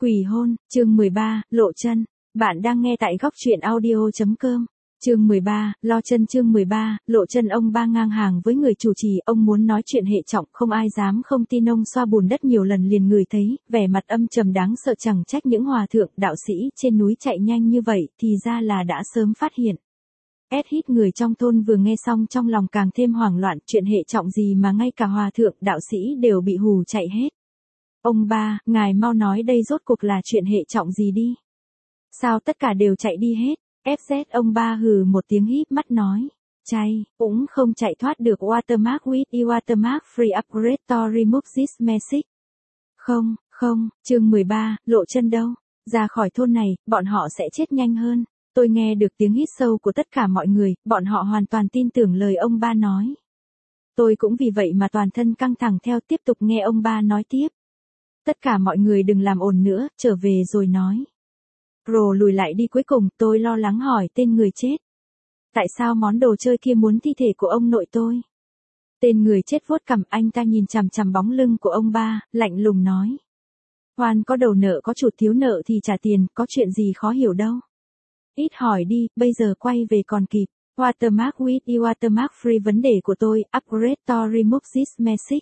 Quỷ hôn, chương 13, lộ chân. Bạn đang nghe tại góc truyện audio.com. Chương 13, lo chân. Chương 13, lộ chân. Ông ba ngang hàng với người chủ trì, ông muốn nói chuyện hệ trọng, không ai dám không tin. Ông xoa bùn đất nhiều lần liền ngửi thấy, vẻ mặt âm trầm đáng sợ, chẳng trách những hòa thượng, đạo sĩ trên núi chạy nhanh như vậy, thì ra là đã sớm phát hiện. Hít người trong thôn vừa nghe xong trong lòng càng thêm hoảng loạn, chuyện hệ trọng gì mà ngay cả hòa thượng, đạo sĩ đều bị hù chạy hết. Ông ba, ngài mau nói đây rốt cuộc là chuyện hệ trọng gì đi. Sao tất cả đều chạy đi hết? FZ ông ba hừ một tiếng híp mắt nói. Chay, cũng không chạy thoát được. Watermark with e watermark free upgrade to remove this message. Không, chương 13, lộ chân đâu? Ra khỏi thôn này, bọn họ sẽ chết nhanh hơn. Tôi nghe được tiếng hít sâu của tất cả mọi người, bọn họ hoàn toàn tin tưởng lời ông ba nói. Tôi cũng vì vậy mà toàn thân căng thẳng theo tiếp tục nghe ông ba nói tiếp. Tất cả mọi người đừng làm ồn nữa, trở về rồi nói. Rồi lùi lại đi. Cuối cùng tôi lo lắng hỏi tên người chết. Tại sao món đồ chơi kia muốn thi thể của ông nội tôi? Tên người chết vuốt cằm, anh ta nhìn chằm chằm bóng lưng của ông ba, lạnh lùng nói. Hoan có đầu nợ có chuột, thiếu nợ thì trả tiền, có chuyện gì khó hiểu đâu. Ít hỏi đi, bây giờ quay về còn kịp. Watermark with e watermark free. Vấn đề của tôi, upgrade to remove this message.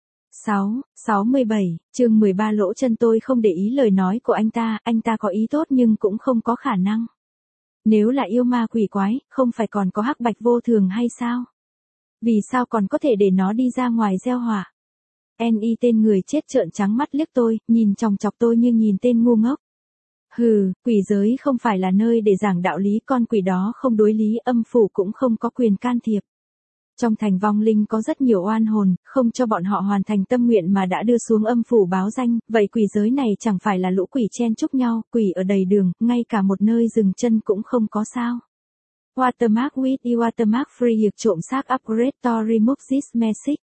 67, chương 13 lỗ chân. Tôi không để ý lời nói của anh ta có ý tốt nhưng cũng không có khả năng. Nếu là yêu ma quỷ quái, không phải còn có hắc bạch vô thường hay sao? Vì sao còn có thể để nó đi ra ngoài gieo họa? Tên người chết trợn trắng mắt liếc tôi, nhìn chòng chọc tôi như nhìn tên ngu ngốc. Hừ, quỷ giới không phải là nơi để giảng đạo lý, con quỷ đó không đối lý, âm phủ cũng không có quyền can thiệp. Trong thành vong linh có rất nhiều oan hồn, không cho bọn họ hoàn thành tâm nguyện mà đã đưa xuống âm phủ báo danh, vậy quỷ giới này chẳng phải là lũ quỷ chen chúc nhau, quỷ ở đầy đường, ngay cả một nơi dừng chân cũng không có sao. Watermark with e watermark free. Hiệp trộm xác upgrade to remove this message.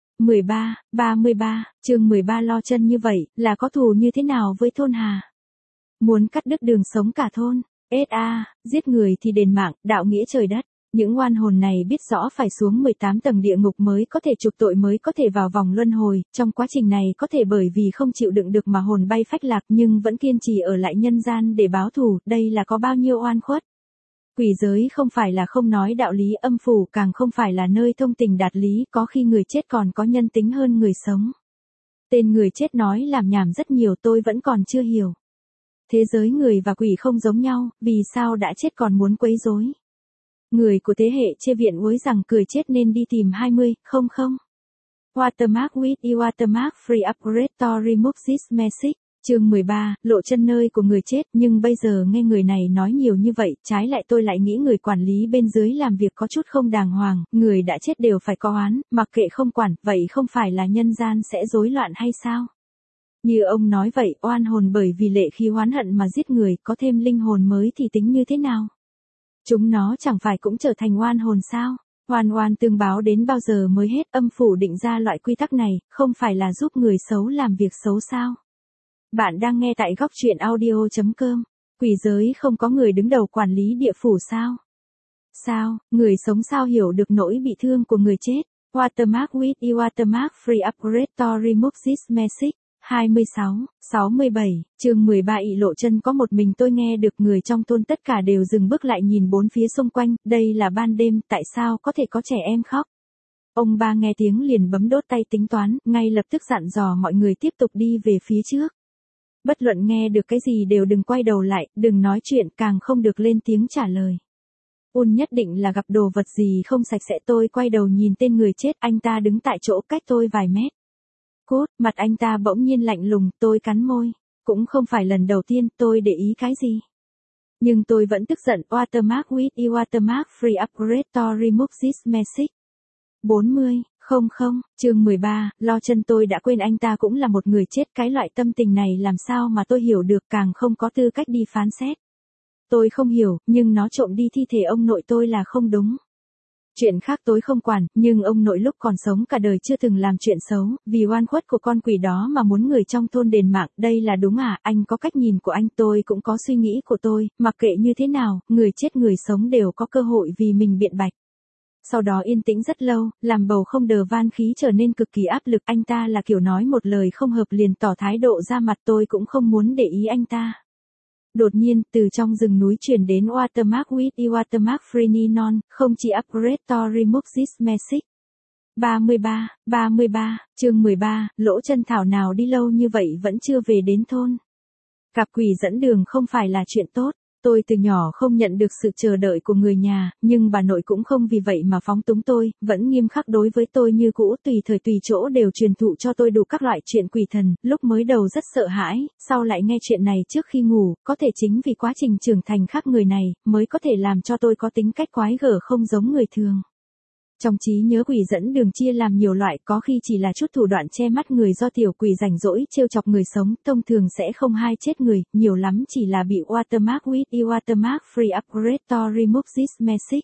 33, chương 13 lo chân. Như vậy, là có thù như thế nào với thôn Hà? Muốn cắt đứt đường sống cả thôn. Giết người thì đền mạng, đạo nghĩa trời đất. Những oan hồn này biết rõ phải xuống 18 tầng địa ngục mới có thể chuộc tội, mới có thể vào vòng luân hồi, trong quá trình này có thể bởi vì không chịu đựng được mà hồn bay phách lạc nhưng vẫn kiên trì ở lại nhân gian để báo thù, đây là có bao nhiêu oan khuất. Quỷ giới không phải là không nói đạo lý, âm phủ càng không phải là nơi thông tình đạt lý, có khi người chết còn có nhân tính hơn người sống. Tên người chết nói làm nhảm rất nhiều, tôi vẫn còn chưa hiểu. Thế giới người và quỷ không giống nhau, vì sao đã chết còn muốn quấy rối? Người của thế hệ chê viện uối rằng cười chết nên đi tìm 20, không. Watermark with e watermark free upgrade to remove this message. Chương 13, lộ chân. Nơi của người chết, nhưng bây giờ nghe người này nói nhiều như vậy, trái lại tôi lại nghĩ người quản lý bên dưới làm việc có chút không đàng hoàng, người đã chết đều phải có oán, mặc kệ không quản, vậy không phải là nhân gian sẽ rối loạn hay sao? Như ông nói vậy, oan hồn bởi vì lệ khí oán hận mà giết người, có thêm linh hồn mới thì tính như thế nào? Chúng nó chẳng phải cũng trở thành oan hồn sao? Oan tương báo đến bao giờ mới hết? Âm phủ định ra loại quy tắc này, không phải là giúp người xấu làm việc xấu sao? Bạn đang nghe tại góc truyện audio.com. Quỷ giới không có người đứng đầu quản lý địa phủ sao? Sao, người sống sao hiểu được nỗi bị thương của người chết? Watermark with e watermark free upgrade to remove this message. 67, chương 13 ị lộ chân. Có một mình tôi nghe được, người trong thôn tất cả đều dừng bước lại nhìn bốn phía xung quanh, đây là ban đêm, tại sao có thể có trẻ em khóc? Ông ba nghe tiếng liền bấm đốt tay tính toán, ngay lập tức dặn dò mọi người tiếp tục đi về phía trước. Bất luận nghe được cái gì đều đừng quay đầu lại, đừng nói chuyện, càng không được lên tiếng trả lời. Nhất định là gặp đồ vật gì không sạch sẽ. Tôi quay đầu nhìn tên người chết, anh ta đứng tại chỗ cách tôi vài mét. Mặt anh ta bỗng nhiên lạnh lùng, tôi cắn môi. Cũng không phải lần đầu tiên tôi để ý cái gì. Nhưng tôi vẫn tức giận. Watermark with e watermark free upgrade to remove this message. 40, chương 13, lo chân. Tôi đã quên anh ta cũng là một người chết, cái loại tâm tình này làm sao mà tôi hiểu được, càng không có tư cách đi phán xét. Tôi không hiểu, nhưng nó trộm đi thi thể ông nội tôi là không đúng. Chuyện khác tôi không quản, nhưng ông nội lúc còn sống cả đời chưa từng làm chuyện xấu, vì oan khuất của con quỷ đó mà muốn người trong thôn đền mạng, đây là đúng à? Anh có cách nhìn của anh, tôi cũng có suy nghĩ của tôi, mặc kệ như thế nào, người chết người sống đều có cơ hội vì mình biện bạch. Sau đó yên tĩnh rất lâu, làm bầu không đờ van khí trở nên cực kỳ áp lực. Anh ta là kiểu nói một lời không hợp liền tỏ thái độ ra mặt, tôi cũng không muốn để ý anh ta. Đột nhiên, từ trong rừng núi truyền đến Watermark with e Watermark free non, không chỉ upgrade to remove this message. 33, chương 13, Lỗ Chân thảo nào đi lâu như vậy vẫn chưa về đến thôn. Gặp quỷ dẫn đường không phải là chuyện tốt. Tôi từ nhỏ không nhận được sự chờ đợi của người nhà, nhưng bà nội cũng không vì vậy mà phóng túng tôi, vẫn nghiêm khắc đối với tôi như cũ, tùy thời tùy chỗ đều truyền thụ cho tôi đủ các loại chuyện quỷ thần. Lúc mới đầu rất sợ hãi, sau lại nghe chuyện này trước khi ngủ, có thể chính vì quá trình trưởng thành khác người này, mới có thể làm cho tôi có tính cách quái gở không giống người thường. Trong trí nhớ quỷ dẫn đường chia làm nhiều loại, có khi chỉ là chút thủ đoạn che mắt người do tiểu quỷ rảnh rỗi trêu chọc người sống, thông thường sẽ không hay chết người, nhiều lắm chỉ là bị Watermark with e Watermark free upgrade to remove this message.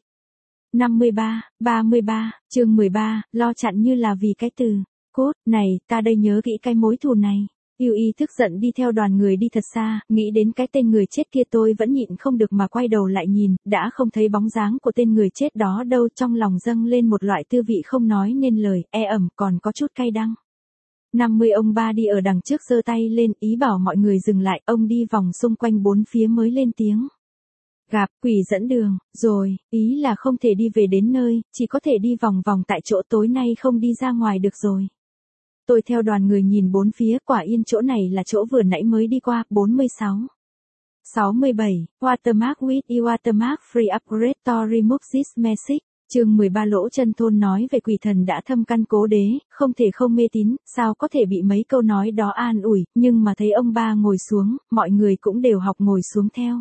33, chương 13, lo chặn như là vì cái từ cốt này, ta đây nhớ kỹ cái mối thù này. Yêu y tức giận đi theo đoàn người đi thật xa, nghĩ đến cái tên người chết kia tôi vẫn nhịn không được mà quay đầu lại nhìn, đã không thấy bóng dáng của tên người chết đó đâu, trong lòng dâng lên một loại tư vị không nói nên lời, ẩm còn có chút cay đắng. 50 ông ba đi ở đằng trước giơ tay lên, ý bảo mọi người dừng lại, ông đi vòng xung quanh bốn phía mới lên tiếng. Gặp quỷ dẫn đường, rồi, ý là không thể đi về đến nơi, chỉ có thể đi vòng vòng tại chỗ, tối nay không đi ra ngoài được rồi. Tôi theo đoàn người nhìn bốn phía, quả yên chỗ này là chỗ vừa nãy mới đi qua. 46, 67, Watermark with e Watermark free upgrade to remove this message. Chương 13 Lỗ Chân thôn nói về quỷ thần đã thâm căn cố đế, không thể không mê tín, sao có thể bị mấy câu nói đó an ủi, nhưng mà thấy ông ba ngồi xuống, mọi người cũng đều học ngồi xuống theo.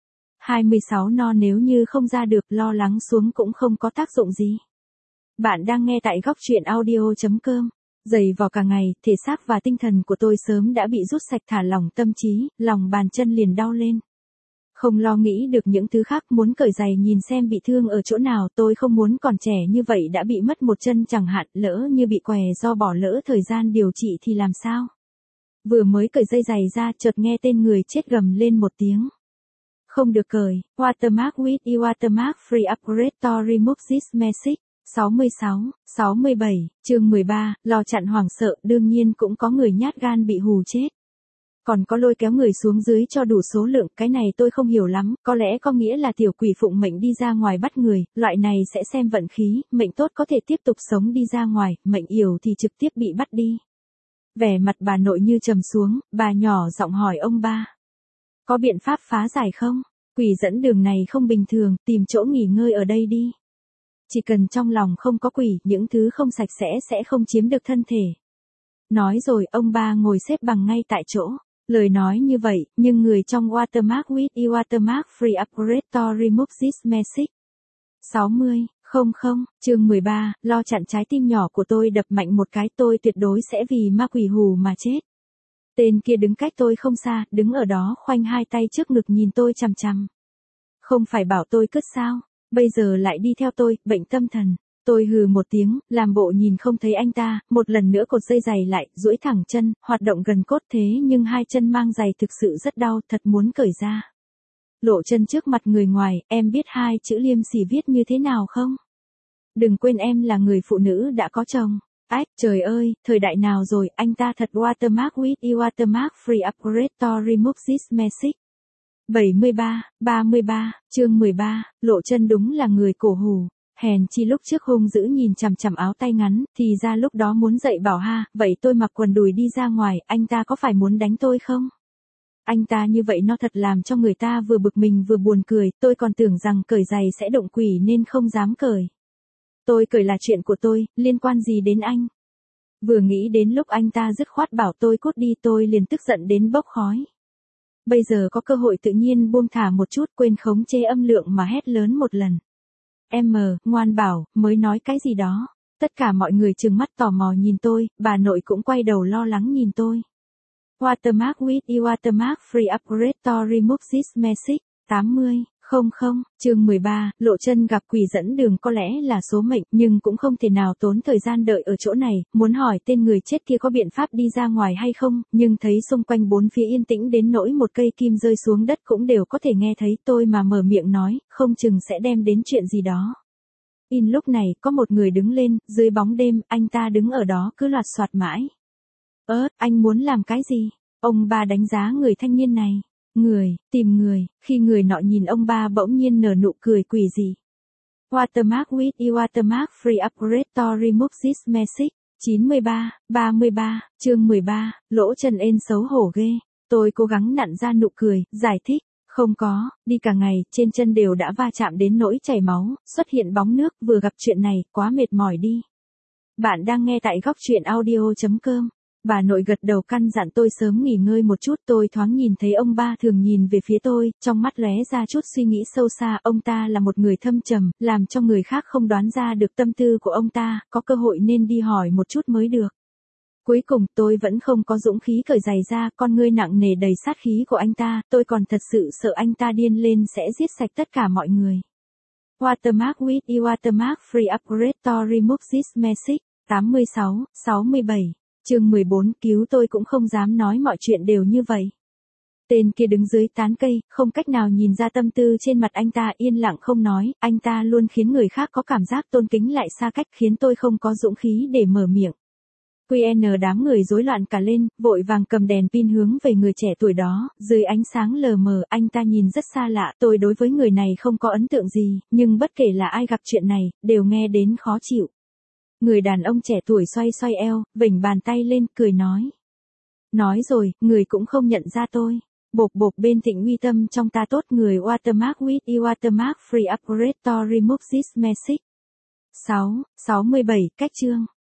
26 no nếu như không ra được, lo lắng xuống cũng không có tác dụng gì. Bạn đang nghe tại góc truyện audio.com. Dày vò cả ngày, thể xác và tinh thần của tôi sớm đã bị rút sạch, thả lỏng tâm trí, lòng bàn chân liền đau lên. Không lo nghĩ được những thứ khác, muốn cởi giày nhìn xem bị thương ở chỗ nào, tôi không muốn còn trẻ như vậy đã bị mất một chân chẳng hạn, lỡ như bị què do bỏ lỡ thời gian điều trị thì làm sao? Vừa mới cởi dây giày ra, chợt nghe tên người chết gầm lên một tiếng. Không được cởi, Watermark with e Watermark free upgrade to remove this message. 66, 67, chương 13, lo chặn hoảng sợ, đương nhiên cũng có người nhát gan bị hù chết. Còn có lôi kéo người xuống dưới cho đủ số lượng, cái này tôi không hiểu lắm, có lẽ có nghĩa là tiểu quỷ phụng mệnh đi ra ngoài bắt người, loại này sẽ xem vận khí, mệnh tốt có thể tiếp tục sống đi ra ngoài, mệnh yểu thì trực tiếp bị bắt đi. Vẻ mặt bà nội như trầm xuống, bà nhỏ giọng hỏi ông ba. Có biện pháp phá giải không? Quỷ dẫn đường này không bình thường, tìm chỗ nghỉ ngơi ở đây đi. Chỉ cần trong lòng không có quỷ, những thứ không sạch sẽ không chiếm được thân thể. Nói rồi, ông ba ngồi xếp bằng ngay tại chỗ. Lời nói như vậy, nhưng người trong Watermark with e Watermark free upgrade to remove this message. 60, chương 13, lo chặn trái tim nhỏ của tôi đập mạnh một cái, tôi tuyệt đối sẽ vì ma quỷ hù mà chết. Tên kia đứng cách tôi không xa, đứng ở đó khoanh hai tay trước ngực nhìn tôi chằm chằm. Không phải bảo tôi cất sao? Bây giờ lại đi theo tôi, bệnh tâm thần. Tôi hừ một tiếng, làm bộ nhìn không thấy anh ta, một lần nữa cột dây giày lại, duỗi thẳng chân, hoạt động gần cốt thế nhưng hai chân mang giày thực sự rất đau, thật muốn cởi ra. Lộ chân trước mặt người ngoài, em biết hai chữ liêm sỉ viết như thế nào không? Đừng quên em là người phụ nữ đã có chồng. Ách, trời ơi, thời đại nào rồi, anh ta thật Watermark with e Watermark free upgrade to remove this message. 33, chương 13, Lộ Chân đúng là người cổ hủ. Hèn chi lúc trước hung dữ nhìn chằm chằm áo tay ngắn, thì ra lúc đó muốn dạy bảo ha, vậy tôi mặc quần đùi đi ra ngoài, anh ta có phải muốn đánh tôi không? Anh ta như vậy nó thật làm cho người ta vừa bực mình vừa buồn cười, tôi còn tưởng rằng cởi giày sẽ động quỷ nên không dám cởi. Tôi cởi là chuyện của tôi, liên quan gì đến anh? Vừa nghĩ đến lúc anh ta dứt khoát bảo tôi cút đi tôi liền tức giận đến bốc khói. Bây giờ có cơ hội tự nhiên buông thả một chút, quên khống chế âm lượng mà hét lớn một lần. Em ngoan bảo, mới nói cái gì đó. Tất cả mọi người trừng mắt tò mò nhìn tôi, bà nội cũng quay đầu lo lắng nhìn tôi. Watermark with e Watermark free upgrade to remove this message. 80, chương 13, Lộ Chân gặp quỷ dẫn đường có lẽ là số mệnh, nhưng cũng không thể nào tốn thời gian đợi ở chỗ này, muốn hỏi tên người chết kia có biện pháp đi ra ngoài hay không, nhưng thấy xung quanh bốn phía yên tĩnh đến nỗi một cây kim rơi xuống đất cũng đều có thể nghe thấy, tôi mà mở miệng nói, không chừng sẽ đem đến chuyện gì đó. In lúc này, có một người đứng lên, dưới bóng đêm, anh ta đứng ở đó cứ loạt soạt mãi. Anh muốn làm cái gì? Ông ba đánh giá người thanh niên này. Tìm người, khi người nọ nhìn ông ba bỗng nhiên nở nụ cười quỷ dị. Watermark with e watermark free upgrade to remove this message. 33, chương 13, lỗ chân ên xấu hổ ghê. Tôi cố gắng nặn ra nụ cười, giải thích. Không có, đi cả ngày, trên chân đều đã va chạm đến nỗi chảy máu, xuất hiện bóng nước, vừa gặp chuyện này, quá mệt mỏi đi. Bạn đang nghe tại góc truyện audio.com. Bà nội gật đầu căn dặn tôi sớm nghỉ ngơi một chút. Tôi thoáng nhìn thấy ông ba thường nhìn về phía tôi, trong mắt lóe ra chút suy nghĩ sâu xa. Ông ta là một người thâm trầm, làm cho người khác không đoán ra được tâm tư của ông ta, có cơ hội nên đi hỏi một chút mới được. Cuối cùng tôi vẫn không có dũng khí cởi giày ra, con ngươi nặng nề đầy sát khí của anh ta, tôi còn thật sự sợ anh ta điên lên sẽ giết sạch tất cả mọi người. Watermark with e watermark free upgrade to remove this message. 67, chương 14, cứu tôi cũng không dám nói mọi chuyện đều như vậy. Tên kia đứng dưới tán cây, không cách nào nhìn ra tâm tư trên mặt anh ta, yên lặng không nói, anh ta luôn khiến người khác có cảm giác tôn kính lại xa cách, khiến tôi không có dũng khí để mở miệng. QN đám người rối loạn cả lên, vội vàng cầm đèn pin hướng về người trẻ tuổi đó, dưới ánh sáng lờ mờ, anh ta nhìn rất xa lạ, tôi đối với người này không có ấn tượng gì, nhưng bất kể là ai gặp chuyện này, đều nghe đến khó chịu. Người đàn ông trẻ tuổi xoay xoay eo, vểnh bàn tay lên, cười nói. Nói rồi, người cũng không nhận ra tôi. Bộp bên Thịnh Uy tâm trong ta tốt người watermark with e watermark free upgrade to remove this message. 67, cách chương.